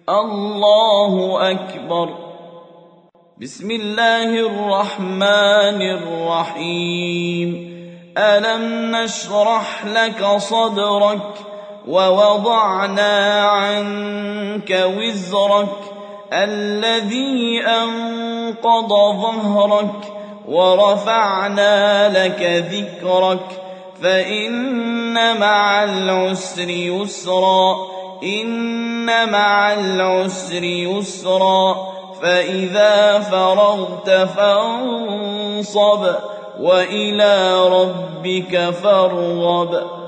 الله أكبر. بسم الله الرحمن الرحيم. ألم نشرح لك صدرك ووضعنا عنك وزرك الذي أنقض ظهرك ورفعنا لك ذكرك فإن مع العسر يسرا إن مع العسر يسرا فإذا فرغت فانصب وإلى ربك فارغب.